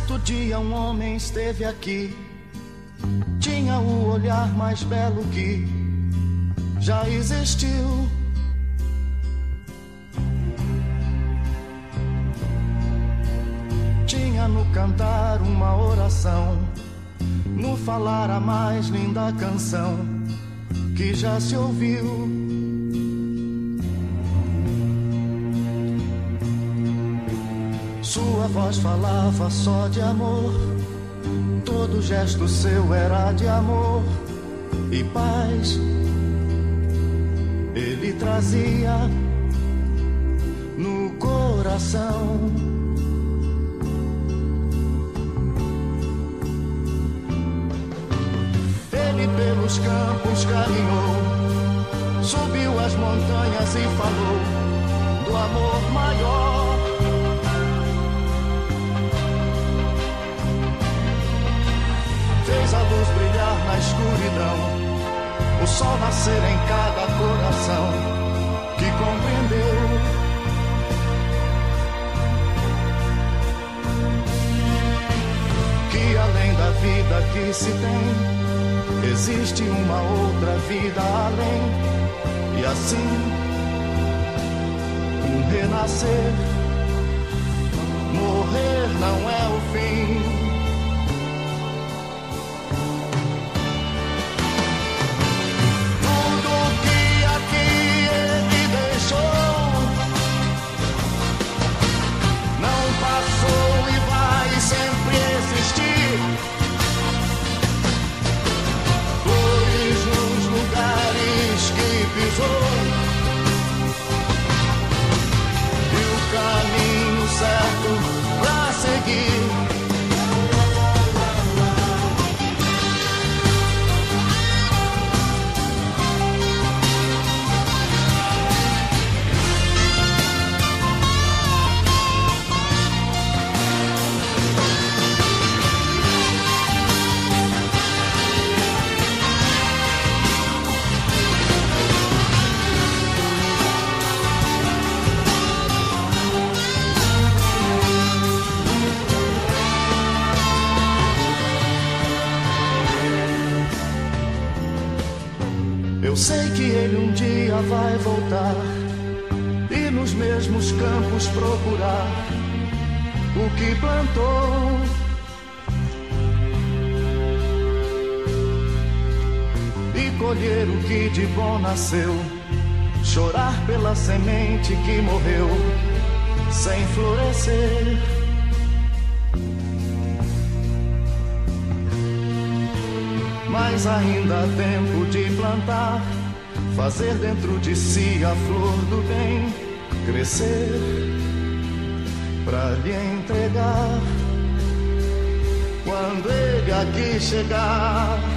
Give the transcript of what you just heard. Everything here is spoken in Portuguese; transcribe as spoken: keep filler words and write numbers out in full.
Certo dia um homem esteve aqui, tinha o olhar mais belo que já existiu. Tinha no cantar uma oração, no falar a mais linda canção que já se ouviu. Sua voz falava só de amor, todo gesto seu era de amor e paz. Ele trazia no coração. Ele pelos campos caminhou, subiu as montanhas e falou do amor maior. Fez a luz brilhar na escuridão, o sol nascer em cada coração que compreendeu. Que além da vida que se tem, existe uma outra vida além. E assim, um renascer, morrer não é o fim. E o caminho certo pra seguir. Eu sei que ele um dia vai voltar e nos mesmos campos procurar o que plantou. E colher o que de bom nasceu, chorar pela semente que morreu sem florescer. Mas ainda há tempo de plantar, fazer dentro de si a flor do bem crescer, pra lhe entregar quando ele aqui chegar.